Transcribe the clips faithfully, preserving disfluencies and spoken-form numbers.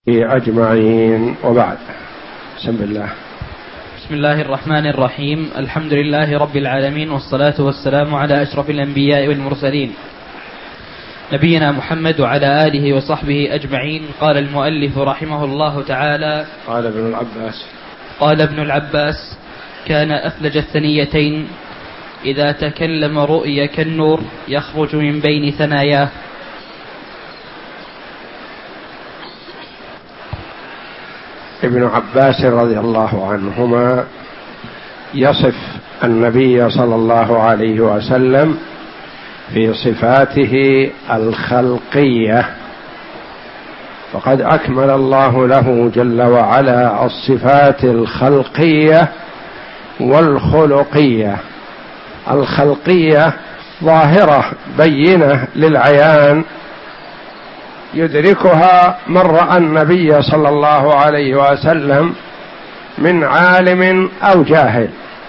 أجمعين، وبعد. بسم الله. بسم الله الرحمن الرحيم. الحمد لله رب العالمين، والصلاة والسلام على أشرف الأنبياء والمرسلين نبينا محمد وعلى آله وصحبه أجمعين. قال المؤلف رحمه الله تعالى: قال ابن العباس قال ابن العباس: كان أفلج الثنيتين إذا تكلم رؤي كالنور يخرج من بين ثناياه. ابن عباس رضي الله عنهما يصف النبي صلى الله عليه وسلم في صفاته الخلقية، فقد أكمل الله له جل وعلا الصفات الخلقية والخلقية. الخلقية ظاهرة بينة للعيان يدركها من رأى النبي صلى الله عليه وسلم من عالم أو جاهل.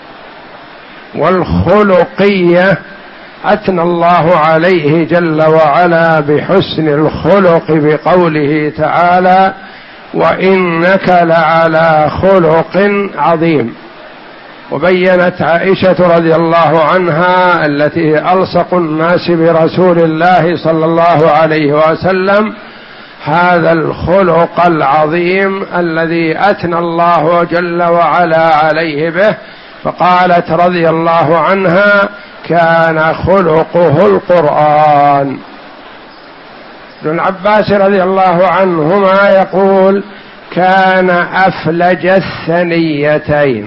والخلقية أثنى الله عليه جل وعلا بحسن الخلق بقوله تعالى: وإنك لعلى خلق عظيم. وبينت عائشة رضي الله عنها التي ألصق الناس برسول الله صلى الله عليه وسلم هذا الخلق العظيم الذي أثنى الله جل وعلا عليه به، فقالت رضي الله عنها: كان خلقه القرآن. ابن عباس رضي الله عنهما يقول: كان أفلج الثنيتين.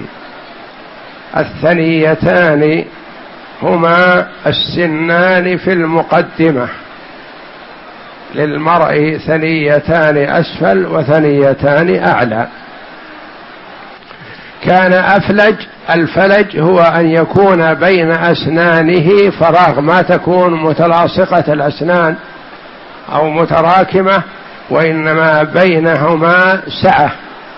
الثنيتان هما السنان في المقدمة، للمرء ثنيتان أسفل وثنيتان أعلى. كان أفلج، الفلج هو أن يكون بين أسنانه فراغ، ما تكون متلاصقة الأسنان أو متراكمة، وإنما بينهما سعة.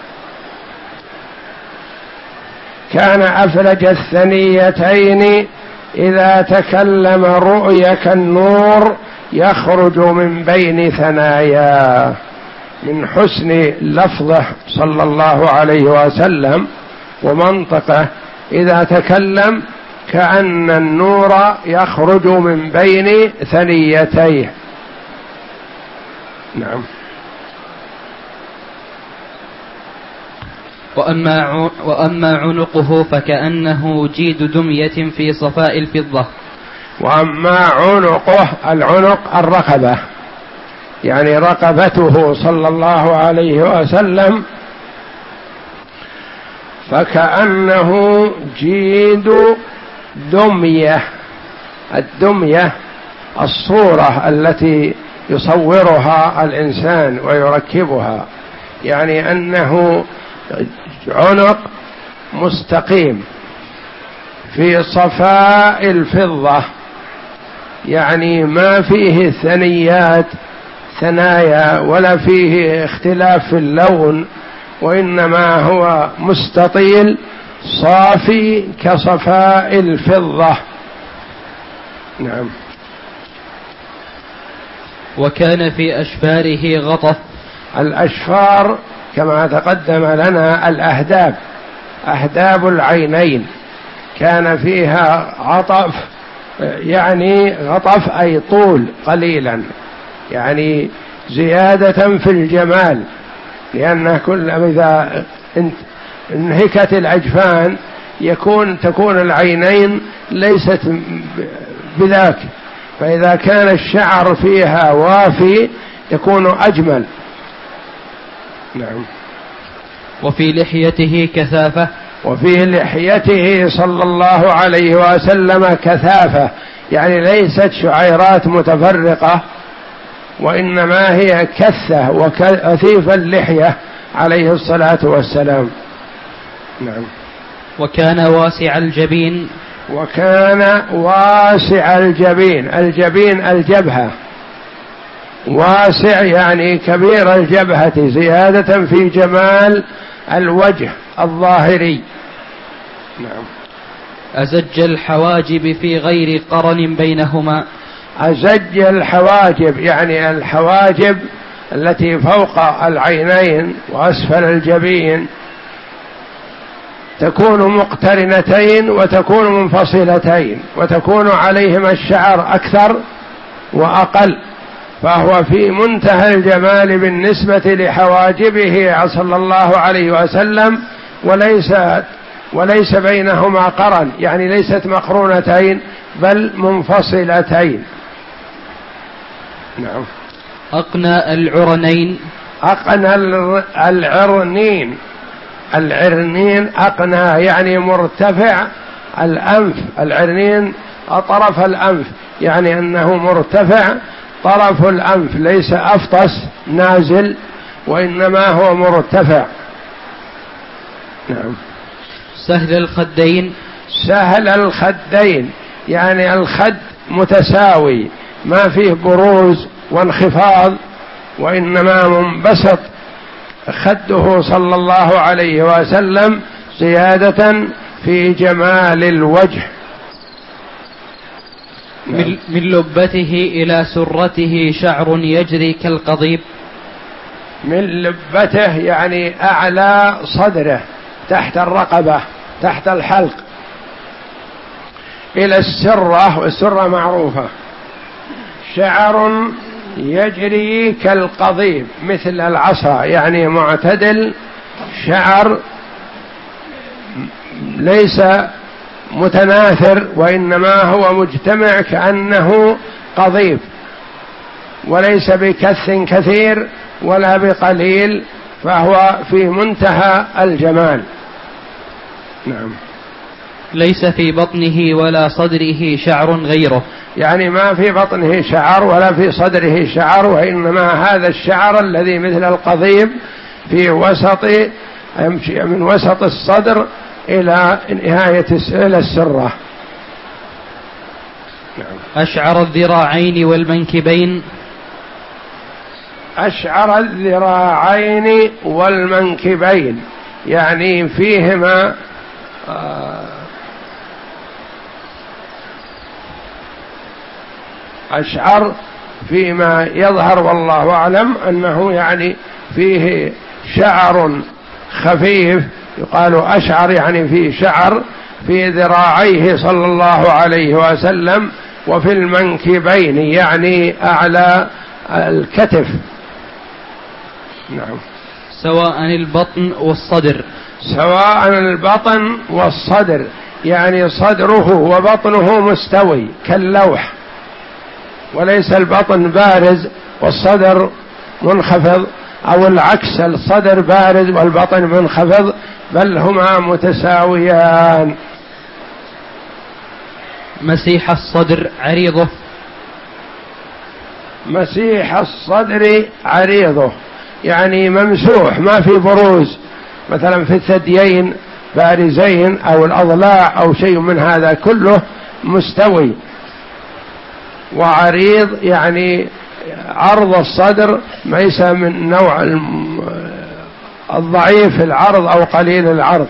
كان أفلج الثنيتين إذا تكلم رؤي كالنور يخرج من بين ثناياه. من حسن لفظه صلى الله عليه وسلم ومنطقه إذا تكلم كأن النور يخرج من بين ثنيتيه. نعم. وأما وأما عنقه فكأنه جيد دمية في صفاء الفضة. وأما عنقه، العنق الرقبة، يعني رقبته صلى الله عليه وسلم، فكأنه جيد دمية. الدمية الصورة التي يصورها الإنسان ويركبها، يعني أنه عنق مستقيم في صفاء الفضة، يعني ما فيه ثنيات ثنايا ولا فيه اختلاف في اللون، وإنما هو مستطيل صافي كصفاء الفضة. نعم. وكان في أشفاره غطف. الأشفار كما تقدم لنا الأهداب، أهداب العينين، كان فيها عطف، يعني غطف أي طول قليلا، يعني زيادة في الجمال، لأن كل إذا انهكت الأجفان يكون تكون العينين ليست بذاك، فإذا كان الشعر فيها وافي يكون أجمل. نعم. وفي لحيته كثافة. وفي لحيته صلى الله عليه وسلم كثافة، يعني ليست شعيرات متفرقة، وإنما هي كثة وكثيف اللحية عليه الصلاة والسلام. نعم. وكان واسع الجبين. وكان واسع الجبين، الجبين الجبهة، واسع يعني كبير الجبهة، زيادة في جمال الوجه الظاهري. نعم. أزج الحواجب في غير قرن بينهما. أزج الحواجب، يعني الحواجب التي فوق العينين وأسفل الجبين تكون مقترنتين وتكون منفصلتين، وتكون عليهما الشعر أكثر وأقل، فهو في منتهى الجمال بالنسبة لحواجبه صلى الله عليه وسلم، وليس وليس بينهما قرن، يعني ليست مقرونتين بل منفصلتين. نعم. أقنى العرنين. أقنى العرنين، العرنين أقنى يعني مرتفع الأنف، العرنين طرف الأنف، يعني أنه مرتفع طرف الأنف، ليس أفطس نازل وإنما هو مرتفع. نعم. سهل الخدين. سهل الخدين يعني الخد متساوي، ما فيه بروز وانخفاض، وإنما منبسط خده صلى الله عليه وسلم زيادة في جمال الوجه. من, من لبته إلى سرته شعر يجري كالقضيب. من لبته يعني أعلى صدره، تحت الرقبة، تحت الحلق، إلى السرة، والسرة معروفة، شعر يجري كالقضيب مثل العصا، يعني معتدل، شعر ليس متناثر وإنما هو مجتمع كأنه قضيب، وليس بكث كثير ولا بقليل، فهو في منتهى الجمال. نعم. ليس في بطنه ولا صدره شعر غيره، يعني ما في بطنه شعر ولا في صدره شعر، وإنما هذا الشعر الذي مثل القضيب في وسط، يمشي من وسط الصدر إلى نهاية إلى السرة. نعم. أشعر الذراعين والمنكبين. أشعر الذراعين والمنكبين يعني فيهما أشعر فيما يظهر والله أعلم أنه يعني فيه شعر خفيف، يقال أشعر يعني فيه شعر في ذراعيه صلى الله عليه وسلم، وفي المنكبين يعني أعلى الكتف. نعم. سواء البطن والصدر. سواء البطن والصدر يعني صدره وبطنه مستوي كاللوح، وليس البطن بارز والصدر منخفض، أو العكس، الصدر بارز والبطن منخفض، بل هما متساويان. مسيح الصدر عريضه. مسيح الصدر عريضه يعني ممسوح، ما في بروز، مثلا في الثديين بارزين أو الأضلاع أو شيء من هذا، كله مستوي. وعريض يعني عرض الصدر ليس من نوع الضعيف العرض أو قليل العرض.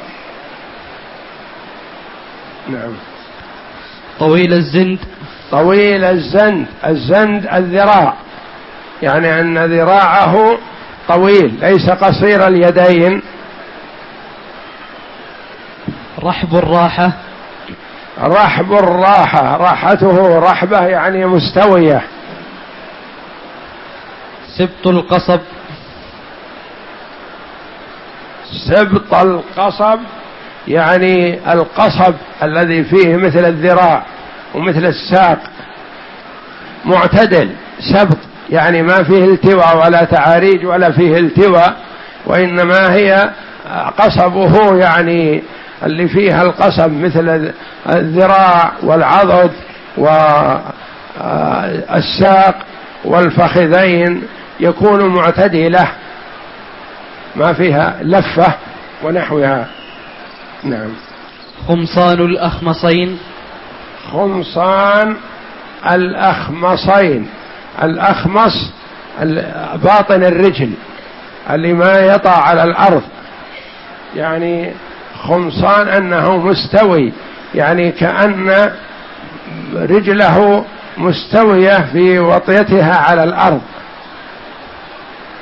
نعم. طويل الزند. طويل الزند، الزند الذراع، يعني أن ذراعه طويل ليس قصير اليدين. رحب الراحة. رحب الراحة، راحته رحبة يعني مستوية. سبط القصب. سبط القصب يعني القصب الذي فيه مثل الذراع ومثل الساق، معتدل. سبط يعني ما فيه التواء ولا تعاريج ولا فيه التواء، وإنما هي قصبه يعني اللي فيها القصب مثل الذراع والعضد والساق والفخذين، يكون معتدلة ما فيها لفة ونحوها. نعم. خمصان الأخمصين. خمصان الأخمصين، الأخمص باطن الرجل اللي ما يطع على الأرض، يعني خمصان أنه مستوي، يعني كأن رجله مستوية في وطيتها على الأرض.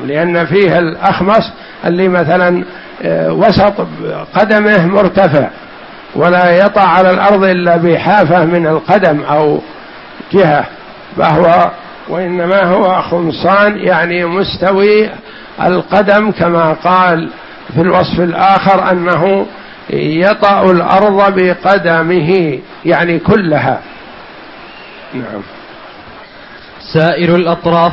لأن فيه الأخمص اللي مثلا وسط قدمه مرتفع ولا يطع على الأرض إلا بحافة من القدم أو جهة، فهو وإنما هو خمصان يعني مستوي القدم، كما قال في الوصف الآخر أنه يطأ الأرض بقدمه يعني كلها. نعم. سائل الأطراف.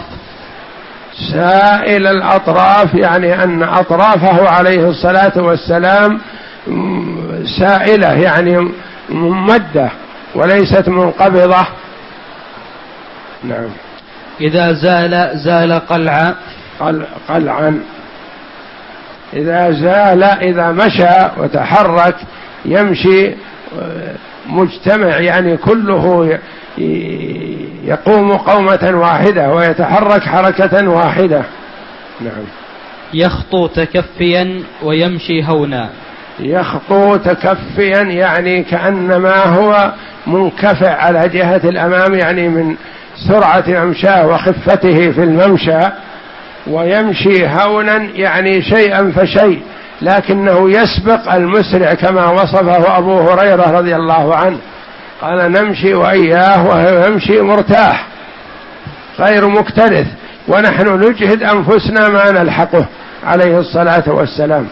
سائل الأطراف يعني أن أطرافه عليه الصلاة والسلام سائلة يعني ممدة وليست منقبضة. نعم. إذا زال زال قلعا. قلعا إذا زال إذا مشى وتحرك يمشي مجتمع يعني كله يقوم قومة واحدة ويتحرك حركة واحدة. نعم. يخطو تكفيا ويمشي هونا. يخطو تكفيا يعني كأنما هو منكفع على جهة الأمام يعني من سرعة ممشاه وخفته في الممشى، ويمشي هونا يعني شيئا فشيء لكنه يسبق المسرع كما وصفه أبو هريرة رضي الله عنه، قال نمشي وإياه وهو يمشي مرتاح غير مكترث، ونحن نجهد أنفسنا ما نلحقه عليه الصلاة والسلام،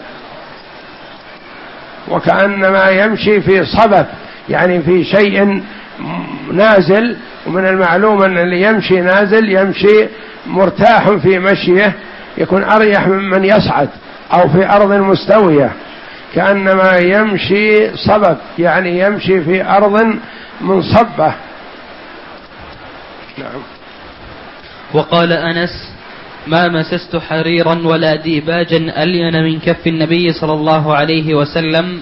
وكأنما يمشي في صبب يعني في شيء نازل، ومن المعلوم أن اللي يمشي نازل يمشي مرتاح في مشيه، يكون أريح ممن يصعد أو في أرض مستوية، كأنما يمشي صبب يعني يمشي في أرض منصبة. نعم. وقال أنس ما مسست حريرا ولا ديباجا ألين من كف النبي صلى الله عليه وسلم.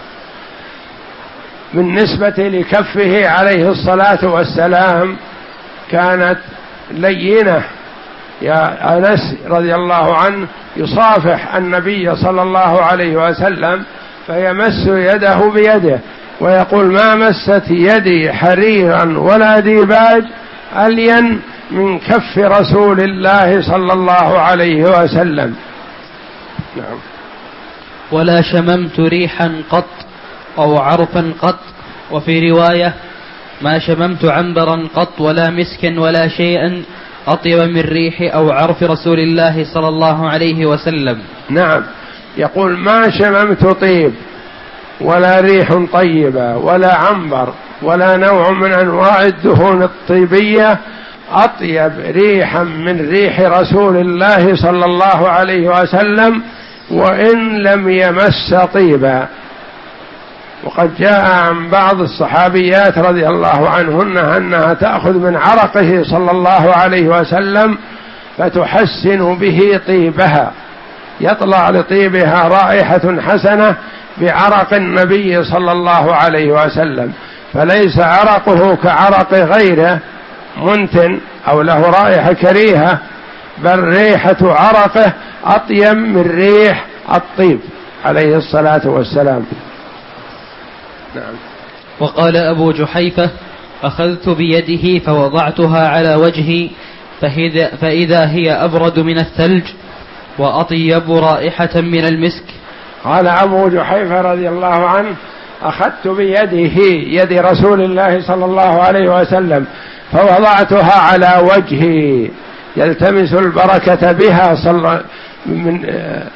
بالنسبة لكفه عليه الصلاة والسلام كانت لينة، يا أنس رضي الله عنه يصافح النبي صلى الله عليه وسلم فيمس يده بيده ويقول ما مست يدي حريرا ولا ديباج ألين من كف رسول الله صلى الله عليه وسلم. نعم. ولا شممت ريحا قط أو عرفا قط، وفي رواية ما شممت عنبرا قط ولا مسكا ولا شيئا أطيب من ريح أو عرف رسول الله صلى الله عليه وسلم. نعم. يقول ما شممت طيب ولا ريح طيبة ولا عنبر ولا نوع من أنواع الدهون الطيبية أطيب ريحا من ريح رسول الله صلى الله عليه وسلم وإن لم يمس طيبا. وقد جاء عن بعض الصحابيات رضي الله عنهن أنها تأخذ من عرقه صلى الله عليه وسلم فتحسن به طيبها، يطلع لطيبها رائحة حسنة بعرق النبي صلى الله عليه وسلم، فليس عرقه كعرق غيره منتن أو له رائحة كريهة، بل ريحة عرقه أطيب من ريح الطيب عليه الصلاة والسلام. نعم. وقال أبو جحيفة أخذت بيده فوضعتها على وجهي فإذا هي أبرد من الثلج وأطيب رائحة من المسك. قال أبو جحيفة رضي الله عنه أخذت بيده يد رسول الله صلى الله عليه وسلم فوضعتها على وجهي يلتمس البركة بها صلى من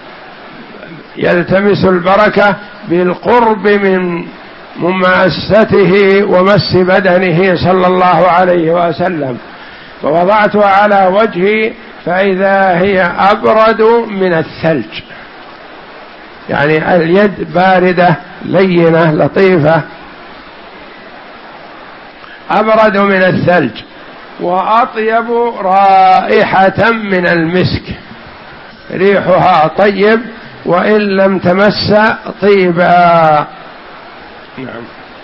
يلتمس البركة بالقرب من مماسته ومس بدنه صلى الله عليه وسلم، فوضعتها على وجهي فإذا هي أبرد من الثلج، يعني اليد باردة لينة لطيفة أبرد من الثلج وأطيب رائحة من المسك، ريحها طيب وإن لم تمس طيبا. نعم.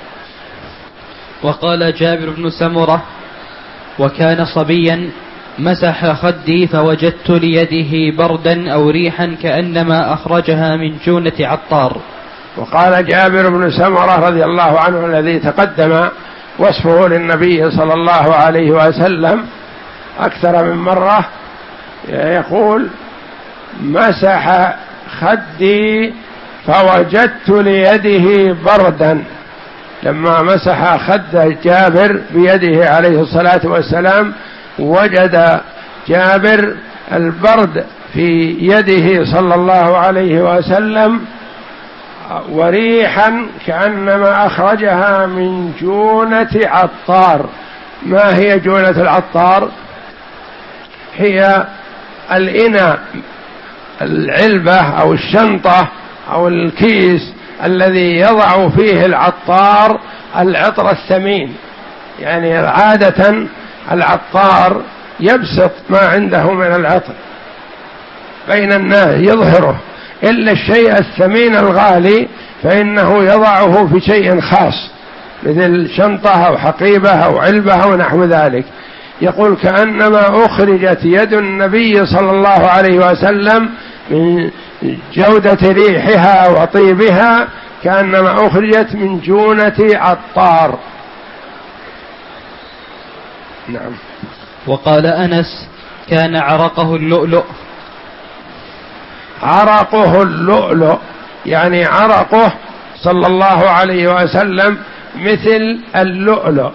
وقال جابر بن سمرة وكان صبيا مسح خدي فوجدت ليده بردا أو ريحا كأنما أخرجها من جونة عطار. وقال جابر بن سمرة رضي الله عنه الذي تقدم وصفه للنبي صلى الله عليه وسلم أكثر من مرة، يقول مسح خدي فوجدت ليده بردا. لما مسح خد جابر بيده عليه الصلاة والسلام وجد جابر البرد في يده صلى الله عليه وسلم وريحا كأنما أخرجها من جونة عطار. ما هي جونة العطار؟ هي الإناء، العلبة أو الشنطة أو الكيس الذي يضع فيه العطار العطر الثمين. يعني عادة العطار يبسط ما عنده من العطر بين الناس يظهره، إلا الشيء الثمين الغالي فإنه يضعه في شيء خاص مثل شنطة أو حقيبة أو علبة أو نحو ذلك. يقول كأنما أخرجت يد النبي صلى الله عليه وسلم من جودة ريحها وطيبها كأنما أخرجت من جونة عطار. نعم. وقال أنس كان عرقه اللؤلؤ. عرقه اللؤلؤ يعني عرقه صلى الله عليه وسلم مثل اللؤلؤ،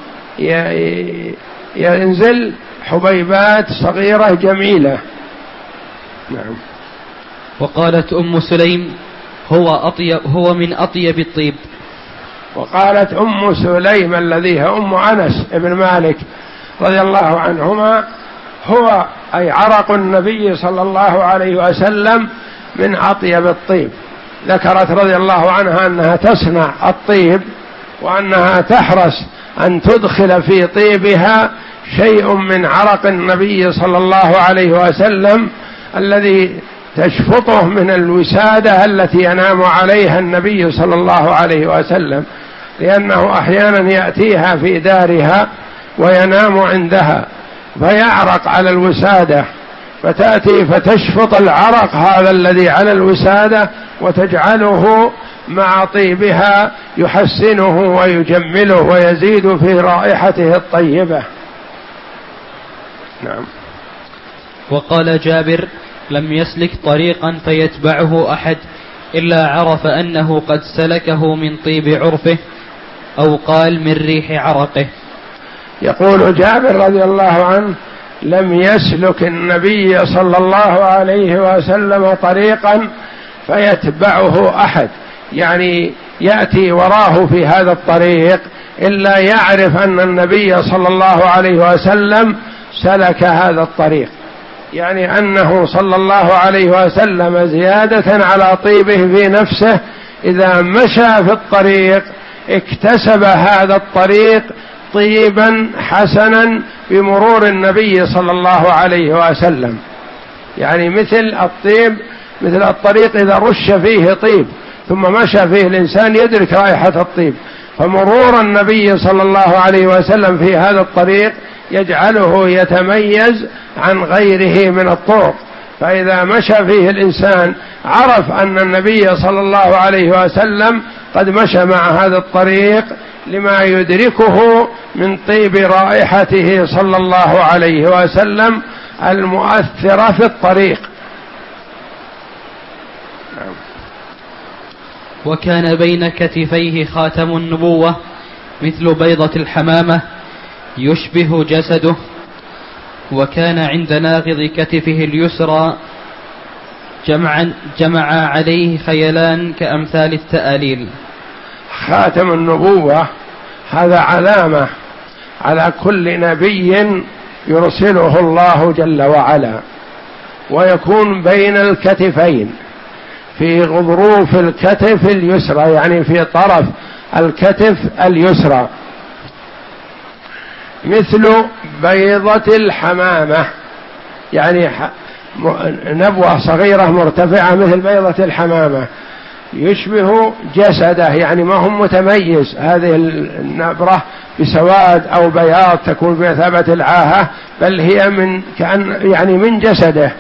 ينزل حبيبات صغيرة جميلة. نعم. وقالت أم سليم هو أطيب هو من أطيب الطيب. وقالت أم سليم الذي هي أم أنس ابن مالك رضي الله عنهما هو أي عرق النبي صلى الله عليه وسلم من أطيب الطيب. ذكرت رضي الله عنها أنها تصنع الطيب وأنها تحرص أن تدخل في طيبها شيء من عرق النبي صلى الله عليه وسلم الذي تشفطه من الوسادة التي ينام عليها النبي صلى الله عليه وسلم، لأنه أحيانا يأتيها في دارها وينام عندها فيعرق على الوسادة، فتأتي فتشفط العرق هذا الذي على الوسادة وتجعله مع طيبها يحسنه ويجمله ويزيد في رائحته الطيبة. نعم. وقال جابر لم يسلك طريقا فيتبعه أحد إلا عرف أنه قد سلكه من طيب عرفه أو قال من ريح عرقه. يقول جابر رضي الله عنه لم يسلك النبي صلى الله عليه وسلم طريقا فيتبعه أحد، يعني يأتي وراه في هذا الطريق إلا يعرف أن النبي صلى الله عليه وسلم سلك هذا الطريق، يعني أنه صلى الله عليه وسلم زيادة على طيبه في نفسه إذا مشى في الطريق اكتسب هذا الطريق طيبا حسنا بمرور النبي صلى الله عليه وسلم. يعني مثل الطيب مثل الطريق إذا رش فيه طيب ثم مشى فيه الإنسان يدرك رائحة الطيب، فمرور النبي صلى الله عليه وسلم في هذا الطريق يجعله يتميز عن غيره من الطرق، فإذا مشى فيه الإنسان عرف أن النبي صلى الله عليه وسلم قد مشى مع هذا الطريق لما يدركه من طيب رائحته صلى الله عليه وسلم المؤثرة في الطريق. وكان بين كتفيه خاتم النبوة مثل بيضة الحمامة يشبه جسده، وكان عند ناغض كتفه اليسرى جمعا جمع عليه خيلان كأمثال التآليل. خاتم النبوة هذا علامة على كل نبي يرسله الله جل وعلا، ويكون بين الكتفين في غضروف الكتف اليسرى، يعني في طرف الكتف اليسرى مثل بيضة الحمامة، يعني نبوة صغيرة مرتفعة مثل بيضة الحمامة، يشبه جسده يعني ما هو متميز، هذه النبرة بسواد أو بياض تكون بمثابة العاهة، بل هي من كأن يعني من جسده.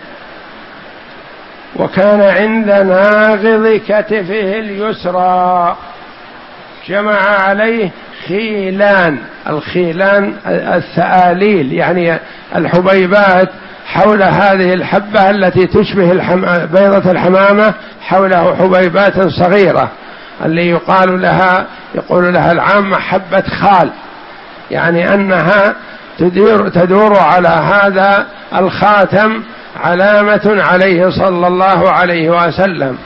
وكان عند ناغض كتفه اليسرى جمع عليه خيلان، الخيلان الثآليل يعني الحبيبات حول هذه الحبة التي تشبه الحم... بيضة الحمامة حوله حبيبات صغيرة، اللي يقال لها يقول لها العامة حبة خال، يعني أنها تدور, تدور على هذا الخاتم علامة عليه صلى الله عليه وسلم.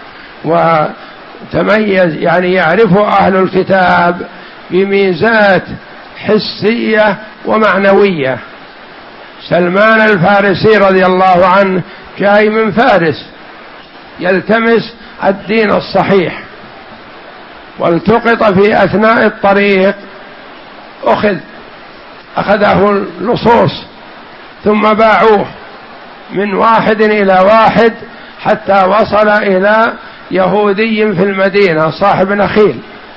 وتميز يعني يعرف أهل الكتاب بميزات حسية ومعنوية. سلمان الفارسي رضي الله عنه جاي من فارس يلتمس الدين الصحيح، والتقط في أثناء الطريق، أخذ أخذه اللصوص ثم باعوه من واحد إلى واحد حتى وصل إلى يهودي في المدينة صاحب نخيل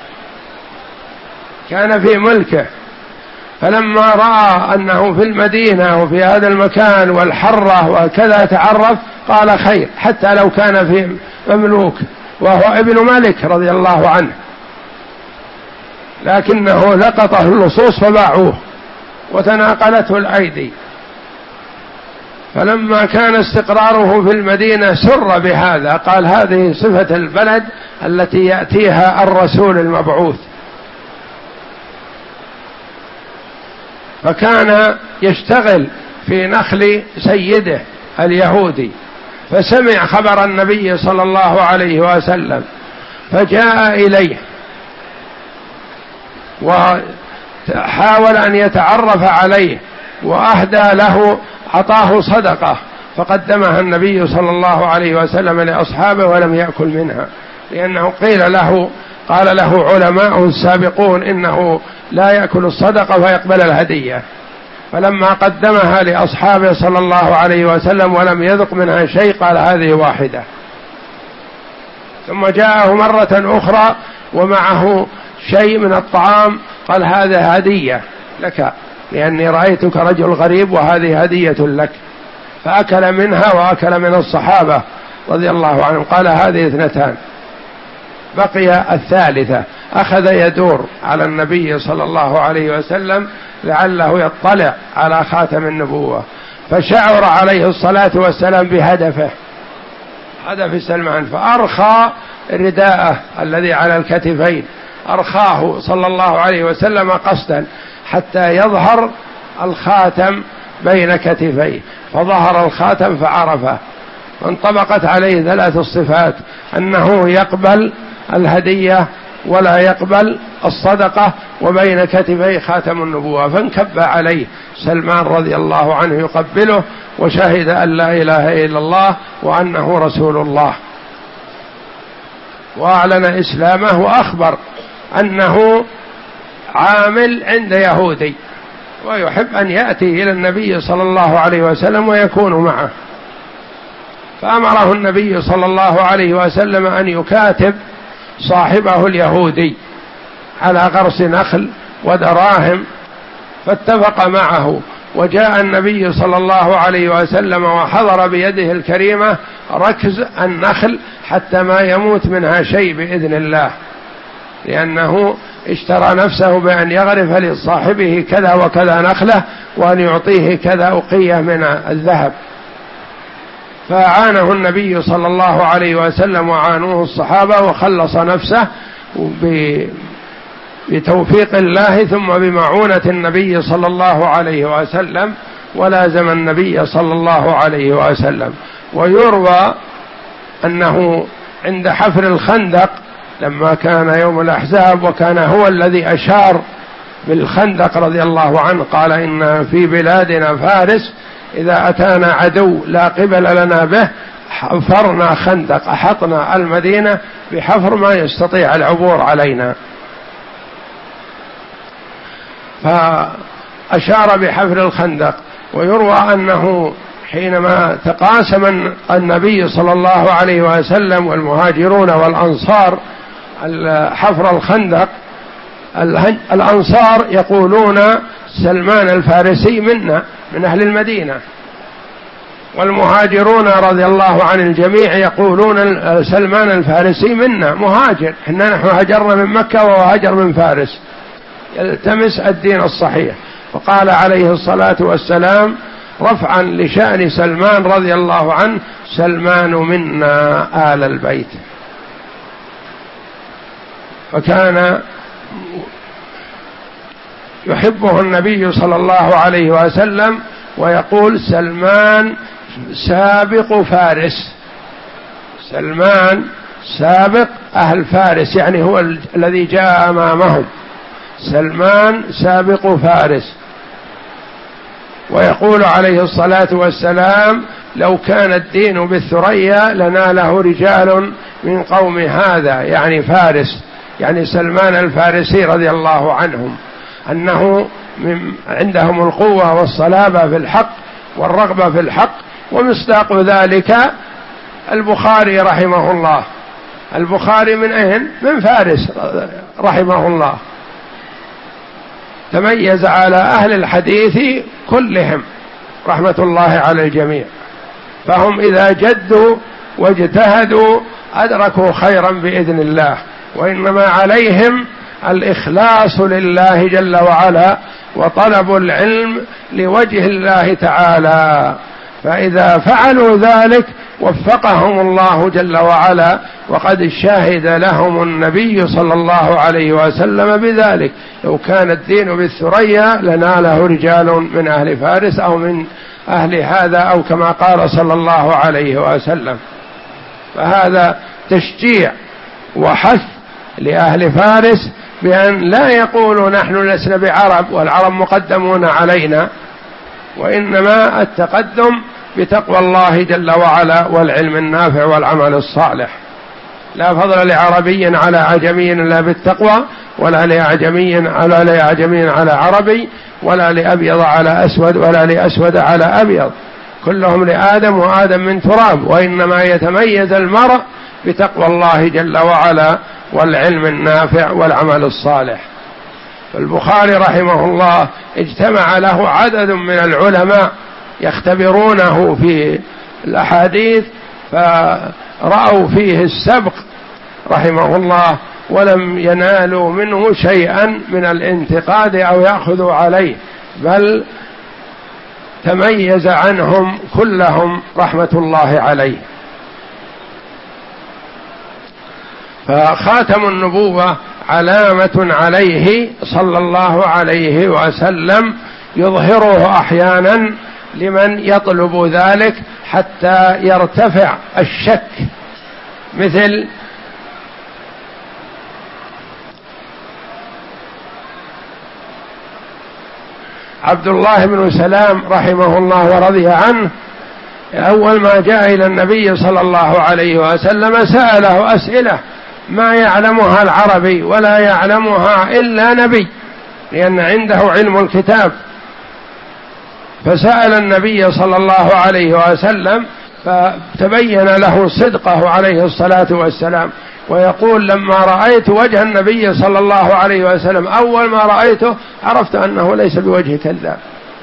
كان في ملكه، فلما رأى أنه في المدينة وفي هذا المكان والحرة وكذا تعرف قال خير، حتى لو كان في مملوك وهو ابن ملك رضي الله عنه، لكنه لقطه اللصوص فباعوه وتناقلته الأيدي. فلما كان استقراره في المدينة سر بهذا، قال هذه صفة البلد التي يأتيها الرسول المبعوث. فكان يشتغل في نخل سيده اليهودي، فسمع خبر النبي صلى الله عليه وسلم فجاء إليه وحاول أن يتعرف عليه وأهدى له، أعطاه صدقة فقدمها النبي صلى الله عليه وسلم لأصحابه ولم يأكل منها، لأنه قيل له قال له علماء السابقون إنه لا يأكل الصدقة ويقبل الهدية، فلما قدمها لأصحابه صلى الله عليه وسلم ولم يذق منها شيء قال هذه واحدة. ثم جاءه مرة أخرى ومعه شيء من الطعام قال هذا هدية لك لأني رأيتك رجل غريب وهذه هدية لك، فأكل منها وأكل من الصحابة رضي الله عنهم. قال هذه اثنتان. بقي الثالثة، أخذ يدور على النبي صلى الله عليه وسلم لعله يطلع على خاتم النبوة، فشعر عليه الصلاة والسلام بهدفه، هدف سلمان، فأرخى رداءه الذي على الكتفين، أرخاه صلى الله عليه وسلم قصدا حتى يظهر الخاتم بين كتفيه، فظهر الخاتم فعرفه، فانطبقت عليه ثلاث الصفات: أنه يقبل الهدية ولا يقبل الصدقة، وبين كتفيه خاتم النبوة. فانكب عليه سلمان رضي الله عنه يقبله وشهد أن لا إله إلا الله وأنه رسول الله، وأعلن إسلامه وأخبر أنه عامل عند يهودي ويحب أن يأتي إلى النبي صلى الله عليه وسلم ويكون معه. فأمره النبي صلى الله عليه وسلم أن يكاتب صاحبه اليهودي على غرس نخل ودراهم، فاتفق معه، وجاء النبي صلى الله عليه وسلم وحضر بيده الكريمة ركز النخل حتى ما يموت منها شيء بإذن الله، لأنه اشترى نفسه بأن يغرف لصاحبه كذا وكذا نخلة وأن يعطيه كذا أقية من الذهب. فأعانه النبي صلى الله عليه وسلم وعانوه الصحابة، وخلص نفسه بتوفيق الله ثم بمعونة النبي صلى الله عليه وسلم، ولازم النبي صلى الله عليه وسلم. ويروى أنه عند حفر الخندق لما كان يوم الأحزاب وكان هو الذي أشار بالخندق رضي الله عنه، قال إن في بلادنا فارس إذا أتانا عدو لا قبل لنا به حفرنا خندق، أحطنا المدينة بحفر ما يستطيع العبور علينا. فأشار بحفر الخندق. ويروى أنه حينما تقاسم النبي صلى الله عليه وسلم والمهاجرون والأنصار حفر الخندق، الأنصار يقولون سلمان الفارسي منا من أهل المدينة، والمهاجرون رضي الله عن الجميع يقولون سلمان الفارسي منا مهاجر، إحنا نحن هجرنا من مكة وهو هجر من فارس يلتمس الدين الصحيح. وقال عليه الصلاة والسلام رفعا لشأن سلمان رضي الله عنه: سلمان منا آل البيت. فكان يحبه النبي صلى الله عليه وسلم ويقول: سلمان سابق فارس، سلمان سابق أهل فارس، يعني هو الذي جاء أمامهم، سلمان سابق فارس. ويقول عليه الصلاة والسلام: لو كان الدين بالثريا لناله رجال من قوم هذا، يعني فارس، يعني سلمان الفارسي رضي الله عنهم، أنه من عندهم القوة والصلابة في الحق والرغبة في الحق. ومصداق ذلك البخاري رحمه الله. البخاري من أين؟ من فارس رحمه الله، تميز على أهل الحديث كلهم رحمة الله على الجميع، فهم إذا جدوا واجتهدوا أدركوا خيرا بإذن الله، وإنما عليهم الإخلاص لله جل وعلا وطلب العلم لوجه الله تعالى، فإذا فعلوا ذلك وفقهم الله جل وعلا، وقد شهد لهم النبي صلى الله عليه وسلم بذلك: لو كان الدين بالثريا لناله رجال من أهل فارس أو من أهل هذا، أو كما قال صلى الله عليه وسلم. فهذا تشجيع وحث لأهل فارس بأن لا يقولوا نحن لسنا بعرب والعرب مقدمون علينا، وإنما التقدم بتقوى الله جل وعلا والعلم النافع والعمل الصالح. لا فضل لعربي على عجمي إلا بالتقوى، ولا لأعجمي على لأعجمي على عربي، ولا لأبيض على أسود، ولا لأسود على أبيض، كلهم لآدم وآدم من تراب، وإنما يتميز المرء بتقوى الله جل وعلا والعلم النافع والعمل الصالح. البخاري رحمه الله اجتمع له عدد من العلماء يختبرونه في الأحاديث، فرأوا فيه السبق رحمه الله، ولم ينالوا منه شيئا من الانتقاد أو يأخذوا عليه، بل تميز عنهم كلهم رحمة الله عليه. فخاتم النبوة علامة عليه صلى الله عليه وسلم يظهره أحيانا لمن يطلب ذلك حتى يرتفع الشك، مثل عبد الله بن سلام رحمه الله ورضي عنه. أول ما جاء إلى النبي صلى الله عليه وسلم سأله أسئلة ما يعلمها العربي ولا يعلمها إلا نبي، لأن عنده علم الكتاب. فسأل النبي صلى الله عليه وسلم فتبين له صدقه عليه الصلاة والسلام، ويقول: لما رأيت وجه النبي صلى الله عليه وسلم أول ما رأيته عرفت أنه ليس بوجه كذاب،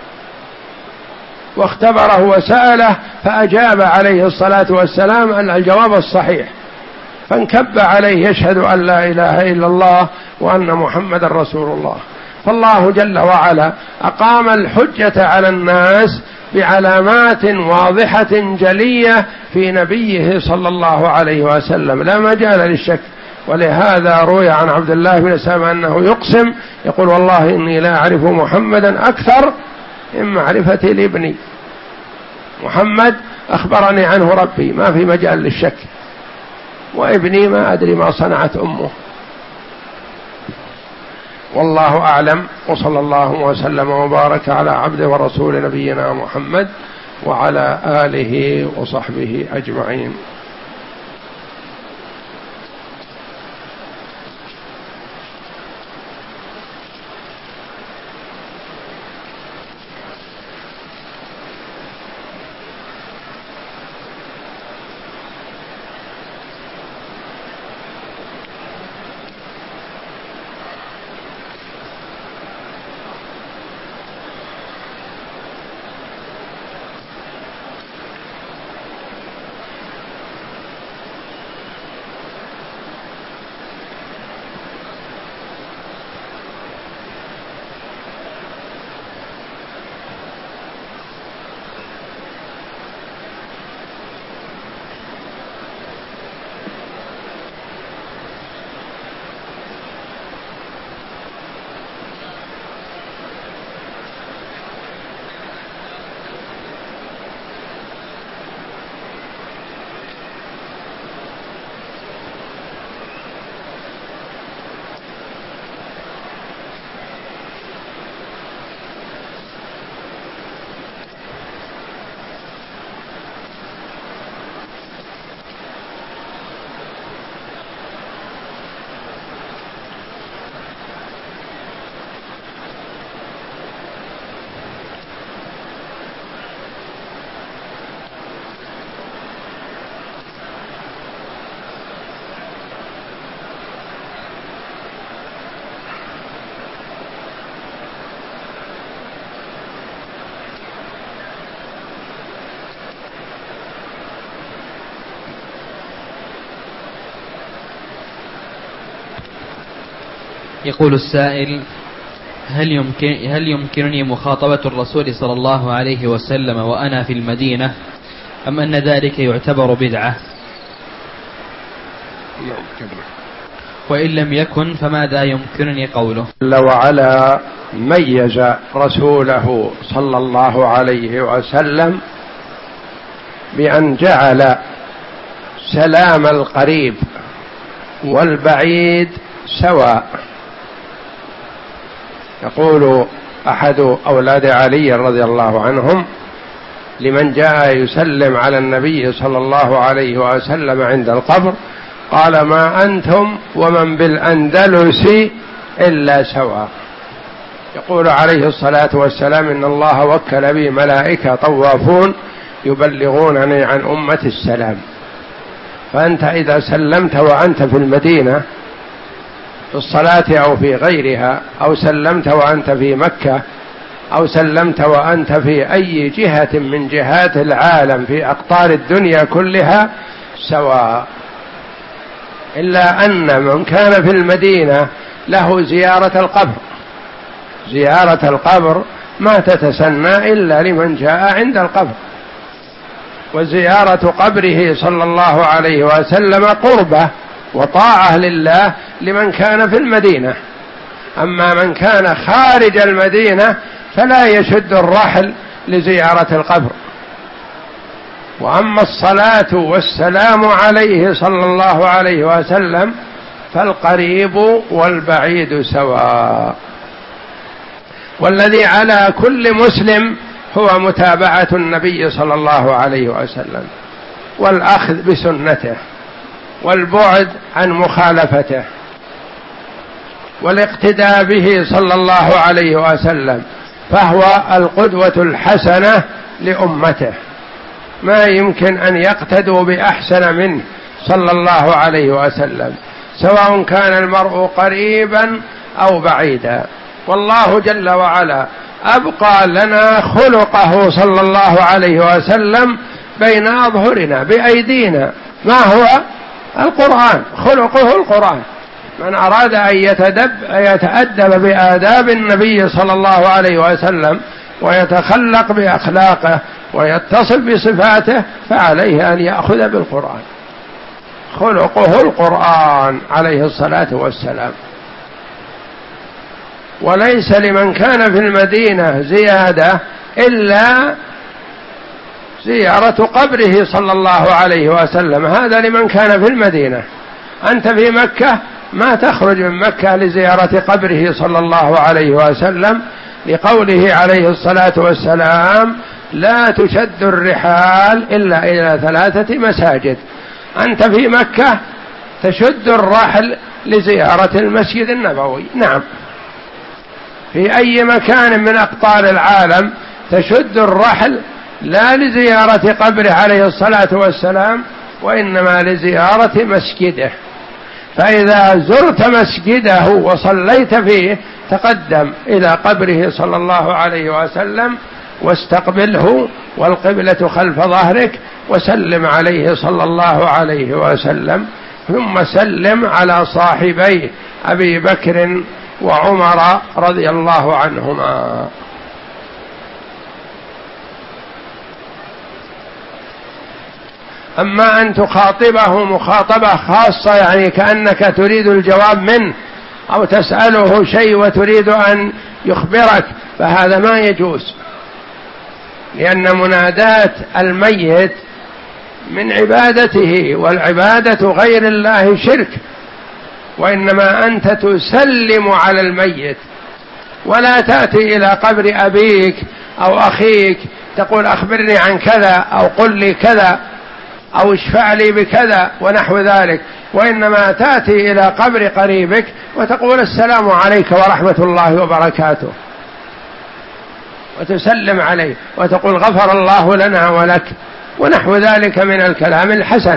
واختبره وسأله فأجاب عليه الصلاة والسلام الجواب الصحيح، فانكب عليه يشهد أن لا إله إلا الله وأن محمد رسول الله. فالله جل وعلا أقام الحجة على الناس بعلامات واضحة جلية في نبيه صلى الله عليه وسلم، لا مجال للشك. ولهذا روي عن عبد الله بن سلام أنه يقسم يقول: والله إني لا أعرف محمدا أكثر من معرفتي لابني، محمد أخبرني عنه ربي ما في مجال للشك، وابني ما أدري ما صنعت أمه. والله أعلم، وصلى الله وسلم وبارك على عبده ورسول نبينا محمد وعلى آله وصحبه أجمعين. يقول السائل: هل يمكن هل يمكنني مخاطبة الرسول صلى الله عليه وسلم وأنا في المدينة، أم أن ذلك يعتبر بدعة؟ وإن لم يكن فماذا يمكنني قوله؟ جل وعلا ميز رسوله صلى الله عليه وسلم بأن جعل سلام القريب والبعيد سواء. يقول أحد أولاد علي رضي الله عنهم لمن جاء يسلم على النبي صلى الله عليه وسلم عند القبر، قال: ما أنتم ومن بالأندلس إلا سواء. يقول عليه الصلاة والسلام: إن الله وكل بي ملائكة طوافون يبلغونني عن أمة السلام. فأنت إذا سلمت وأنت في المدينة في الصلاة أو في غيرها، أو سلمت وأنت في مكة، أو سلمت وأنت في أي جهة من جهات العالم في أقطار الدنيا كلها سواء، إلا أن من كان في المدينة له زيارة القبر. زيارة القبر ما تتسنى إلا لمن جاء عند القبر، وزيارة قبره صلى الله عليه وسلم قربة وطاعة لله لمن كان في المدينة. أما من كان خارج المدينة فلا يشد الرحل لزيارة القبر. وأما الصلاة والسلام عليه صلى الله عليه وسلم فالقريب والبعيد سواء. والذي على كل مسلم هو متابعة النبي صلى الله عليه وسلم، والأخذ بسنته، والبعد عن مخالفته، والاقتداء به صلى الله عليه وسلم، فهو القدوة الحسنة لأمته. ما يمكن أن يقتدوا بأحسن منه صلى الله عليه وسلم، سواء كان المرء قريبا أو بعيدا. والله جل وعلا أبقى لنا خلقه صلى الله عليه وسلم بين أظهرنا بأيدينا. ما هو؟ القرآن. خلقه القرآن. من أراد أن يتدب يتأدب بآداب النبي صلى الله عليه وسلم ويتخلق بأخلاقه ويتصف بصفاته فعليه أن يأخذ بالقرآن. خلقه القرآن عليه الصلاة والسلام. وليس لمن كان في المدينة زيادة إلا زيارة قبره صلى الله عليه وسلم، هذا لمن كان في المدينة. أنت في مكة ما تخرج من مكة لزيارة قبره صلى الله عليه وسلم، لقوله عليه الصلاة والسلام: لا تشد الرحال إلا إلى ثلاثة مساجد. أنت في مكة تشد الرحل لزيارة المسجد النبوي، نعم. في أي مكان من أقطار العالم تشد الرحل لا لزيارة قبره عليه الصلاة والسلام، وإنما لزيارة مسجده. فإذا زرت مسجده وصليت فيه تقدم إلى قبره صلى الله عليه وسلم واستقبله، والقبلة خلف ظهرك، وسلم عليه صلى الله عليه وسلم، ثم سلم على صاحبيه أبي بكر وعمر رضي الله عنهما. أما أن تخاطبه مخاطبة خاصة، يعني كأنك تريد الجواب منه أو تسأله شيء وتريد أن يخبرك، فهذا ما يجوز، لأن منادات الميت من عبادته، والعبادة غير الله شرك. وإنما أنت تسلم على الميت، ولا تأتي إلى قبر أبيك أو أخيك تقول: أخبرني عن كذا، أو قل لي كذا، أو اشفع لي بكذا ونحو ذلك. وإنما تأتي إلى قبر قريبك وتقول: السلام عليك ورحمة الله وبركاته، وتسلم عليه وتقول: غفر الله لنا ولك، ونحو ذلك من الكلام الحسن.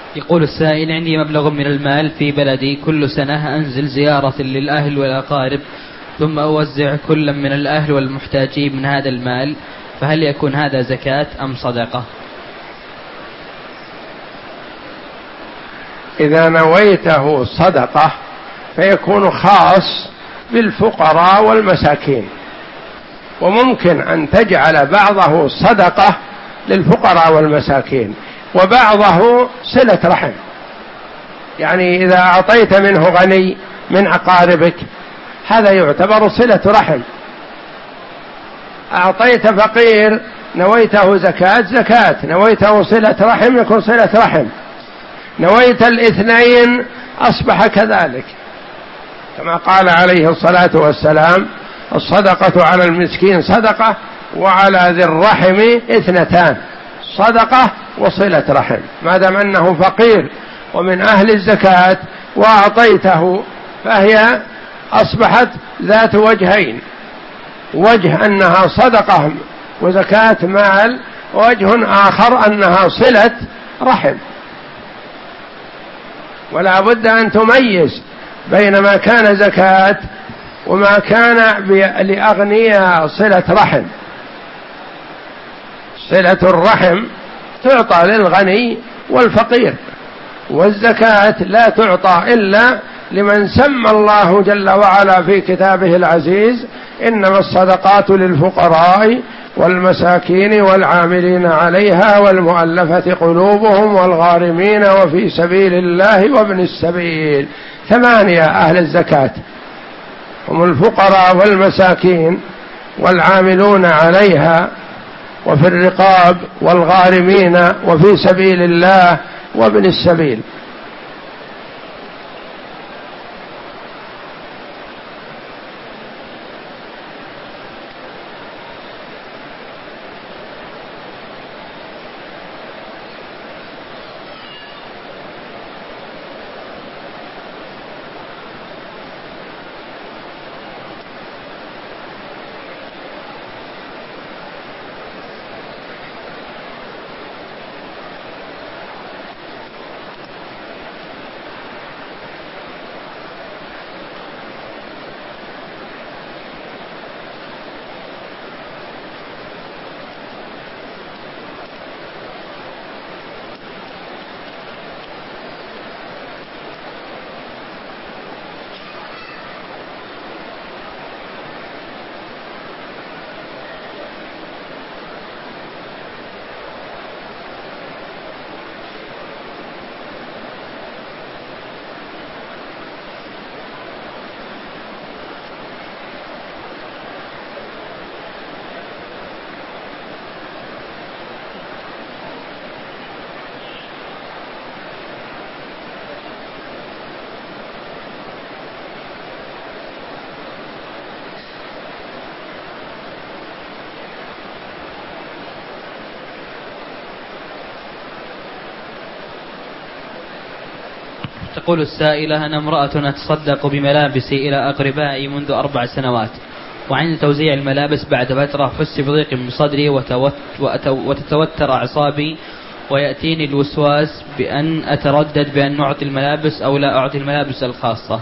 يقول السائل: عندي مبلغ من المال في بلدي، كل سنة أنزل زيارة للأهل والأقارب ثم أوزع كل من الأهل والمحتاجين من هذا المال، فهل يكون هذا زكاة أم صدقة؟ إذا نويته صدقة فيكون خاص بالفقراء والمساكين، وممكن أن تجعل بعضه صدقة للفقراء والمساكين وبعضه صلة رحم. يعني إذا أعطيت منه غني من أقاربك هذا يعتبر صلة رحم، أعطيت فقير نويته زكاة زكاة، نويته صلة رحم يكون صلة رحم، نويت الاثنين أصبح كذلك، كما قال عليه الصلاة والسلام: الصدقة على المسكين صدقة وعلى ذي الرحم اثنتان، صدقة وصلة رحم. ما دام أنه فقير ومن أهل الزكاة وأعطيته فهي أصبحت ذات وجهين، وجه أنها صدقة وزكاة مال، ووجه آخر أنها صلة رحم. ولا بد أن تميز بين ما كان زكاة وما كان لأغنياء صلة رحم. صلة الرحم تعطى للغني والفقير، والزكاة لا تعطى إلا لمن سمى الله جل وعلا في كتابه العزيز: إنما الصدقات للفقراء والمساكين والعاملين عليها والمؤلفة قلوبهم والغارمين وفي سبيل الله وابن السبيل. ثمانية أهل الزكاة هم الفقراء والمساكين والعاملون عليها وفي الرقاب والغارمين وفي سبيل الله وابن السبيل. تقول السائلة: أنا امرأة أتصدق بملابسي إلى أقربائي منذ أربع سنوات، وعند توزيع الملابس بعد فترة حس بضيق من صدري وتتوتر أعصابي، ويأتيني الوسواس بأن أتردد بأن أعطي الملابس أو لا أعطي الملابس الخاصة.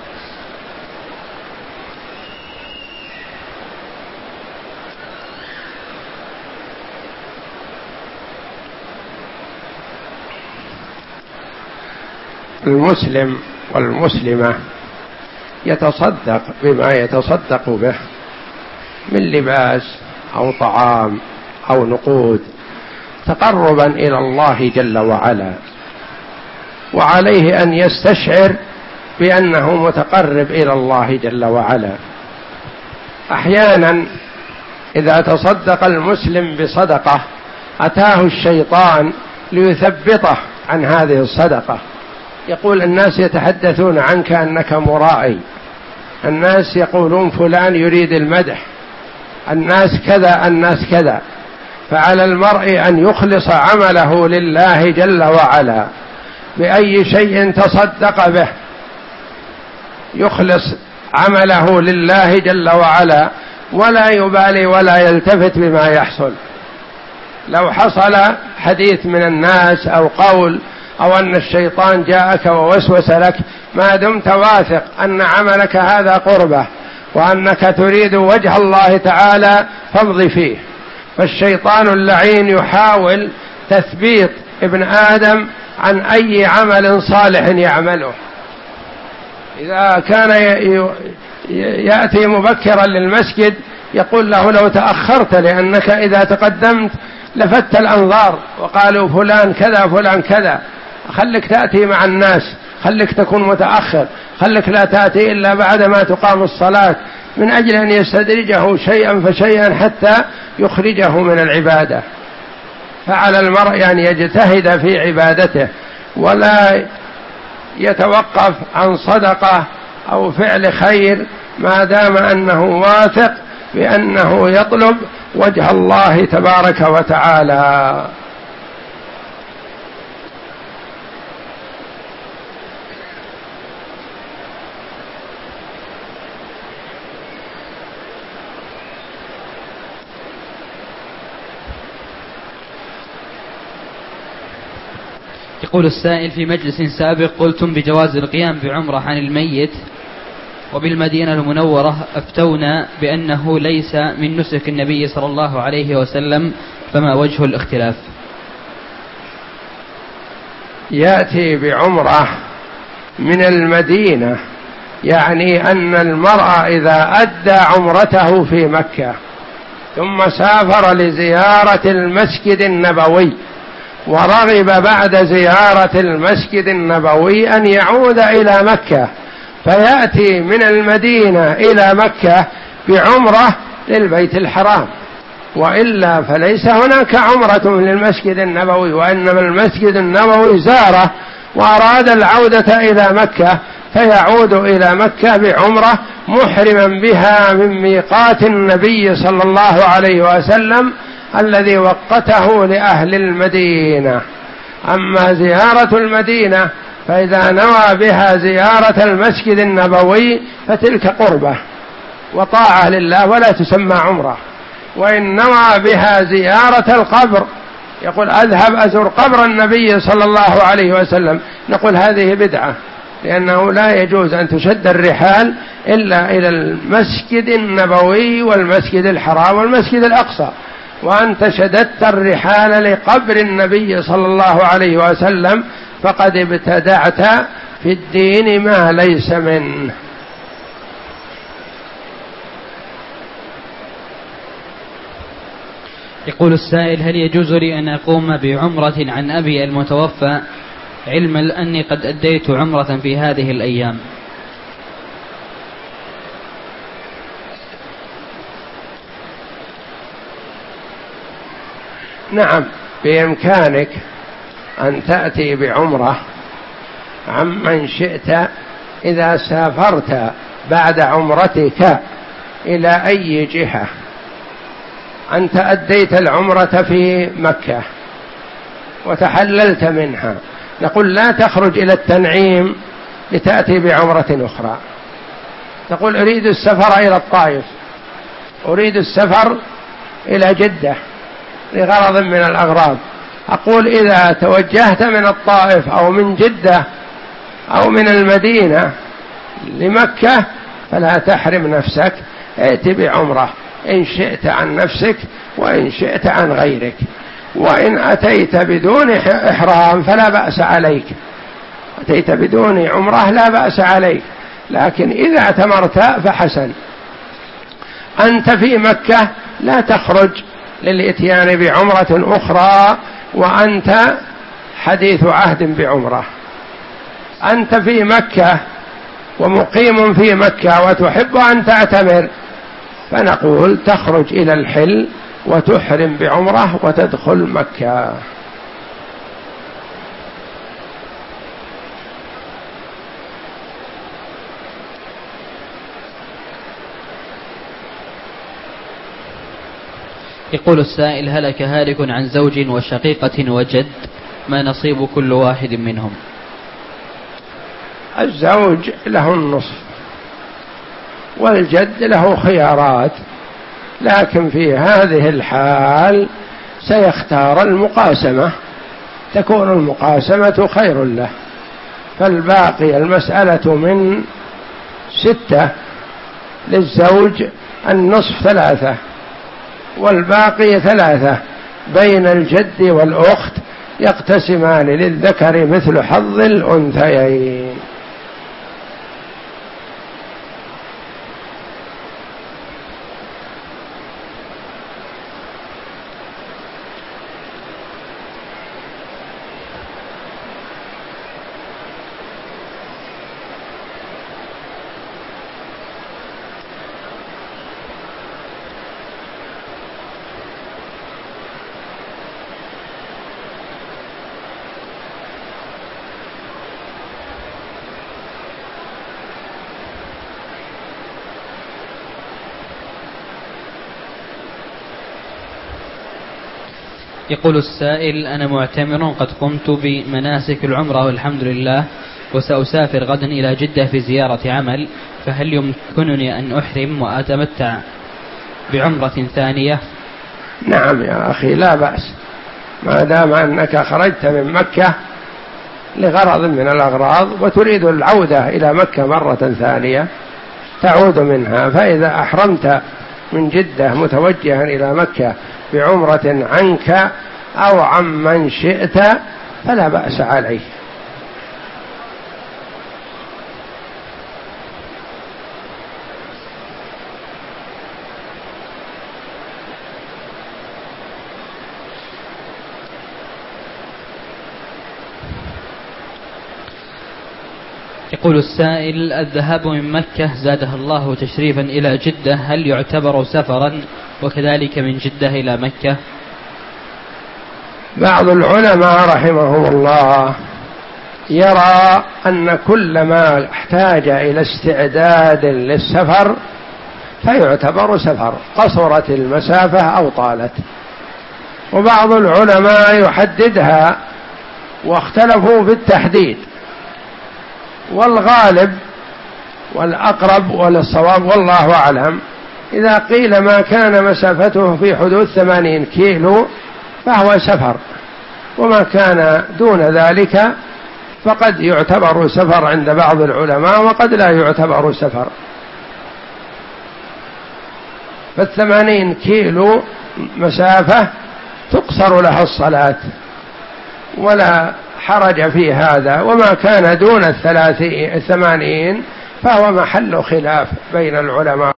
المسلم والمسلمة يتصدق بما يتصدق به من لباس أو طعام أو نقود تقربا إلى الله جل وعلا، وعليه أن يستشعر بأنه متقرب إلى الله جل وعلا. أحيانا إذا تصدق المسلم بصدقة أتاه الشيطان ليثبطه عن هذه الصدقة، يقول: الناس يتحدثون عنك أنك مرائي، الناس يقولون فلان يريد المدح، الناس كذا الناس كذا. فعلى المرء أن يخلص عمله لله جل وعلا بأي شيء تصدق به، يخلص عمله لله جل وعلا ولا يبالي ولا يلتفت بما يحصل. لو حصل حديث من الناس أو قول أو أن الشيطان جاءك ووسوس لك، ما دمت واثق أن عملك هذا قربة وأنك تريد وجه الله تعالى فامض فيه. فالشيطان اللعين يحاول تثبيط ابن آدم عن أي عمل صالح يعمله. إذا كان يأتي مبكرا للمسجد يقول له لو تأخرت، لأنك إذا تقدمت لفت الأنظار وقالوا فلان كذا فلان كذا، خلك تأتي مع الناس، خلك تكون متأخر، خلك لا تأتي إلا بعدما تقام الصلاة، من أجل أن يستدرجه شيئا فشيئا حتى يخرجه من العبادة. فعلى المرء أن يجتهد في عبادته ولا يتوقف عن صدقة أو فعل خير ما دام أنه واثق بأنه يطلب وجه الله تبارك وتعالى. يقول السائل: في مجلس سابق قلتم بجواز القيام بعمرة عن الميت، وبالمدينة المنورة أفتونا بأنه ليس من نسك النبي صلى الله عليه وسلم، فما وجه الاختلاف؟ يأتي بعمرة من المدينة يعني أن المرء إذا أدى عمرته في مكة ثم سافر لزيارة المسجد النبوي ورغب بعد زيارة المسجد النبوي أن يعود إلى مكة، فيأتي من المدينة إلى مكة بعمرة للبيت الحرام، وإلا فليس هناك عمرة للمسجد النبوي، وإنما المسجد النبوي زاره وأراد العودة إلى مكة فيعود إلى مكة بعمرة محرما بها من ميقات النبي صلى الله عليه وسلم الذي وقته لأهل المدينة. أما زيارة المدينة فإذا نوى بها زيارة المسجد النبوي فتلك قربة وطاعة لله ولا تسمى عمرة. وإن نوى بها زيارة القبر، يقول أذهب أزور قبر النبي صلى الله عليه وسلم، نقول هذه بدعة، لأنه لا يجوز أن تشد الرحال إلا إلى المسجد النبوي والمسجد الحرام والمسجد الأقصى، وأنت شددت الرحال لقبر النبي صلى الله عليه وسلم فقد ابتدعت في الدين ما ليس منه. يقول السائل: هل يجوز لي أن أقوم بعمرة عن أبي المتوفى علما أني قد أديت عمرة في هذه الأيام؟ نعم، بإمكانك أن تأتي بعمرة عمن شئت إذا سافرت بعد عمرتك إلى أي جهة. أنت أديت العمرة في مكة وتحللت منها، نقول لا تخرج إلى التنعيم لتأتي بعمرة أخرى. تقول أريد السفر إلى الطائف، أريد السفر إلى جدة لغرض من الأغراض، أقول إذا توجهت من الطائف أو من جدة أو من المدينة لمكة فلا تحرم نفسك، ائت بعمرة إن شئت عن نفسك وإن شئت عن غيرك، وإن أتيت بدون إحرام فلا بأس عليك، أتيت بدون عمرة لا بأس عليك، لكن إذا اعتمرت فحسن. أنت في مكة لا تخرج للإتيان بعمرة أخرى وأنت حديث عهد بعمرة. أنت في مكة ومقيم في مكة وتحب أن تعتمر، فنقول تخرج إلى الحل وتحرم بعمرة وتدخل مكة. يقول السائل: هلك هالك عن زوج وشقيقة وجد، ما نصيب كل واحد منهم؟ الزوج له النصف والجد له خيارات، لكن في هذه الحال سيختار المقاسمة، تكون المقاسمة خير له. فالباقي المسألة من ستة للزوج، النصف ثلاثة، والباقي ثلاثة بين الجد والأخت يقتسمان للذكر مثل حظ الأنثيين. يقول السائل: أنا معتمر قد قمت بمناسك العمرة والحمد لله، وسأسافر غدا إلى جدة في زيارة عمل، فهل يمكنني أن أحرم وأتمتع بعمرة ثانية؟ نعم يا أخي، لا بأس، ما دام أنك خرجت من مكة لغرض من الأغراض وتريد العودة إلى مكة مرة ثانية تعود منها، فإذا أحرمت من جدة متوجها إلى مكة بعمرة عنك أو عمن شئت فلا بأس عليه. يقول السائل: الذهاب من مكة زادها الله تشريفا إلى جدة هل يعتبر سفرا، وكذلك من جدة إلى مكة؟ بعض العلماء رحمهم الله يرى أن كل ما احتاج إلى استعداد للسفر فيعتبر سفر، قصرت المسافة أو طالت. وبعض العلماء يحددها واختلفوا في التحديد، والغالب والأقرب والصواب والله أعلم إذا قيل ما كان مسافته في حدود ثمانين كيلو فهو سفر، وما كان دون ذلك فقد يعتبر سفر عند بعض العلماء وقد لا يعتبر سفر. فالثمانين كيلو مسافة تقصر لها الصلاة ولا حرج في هذا، وما كان دون الثلاثين الثمانين فهو محل خلاف بين العلماء.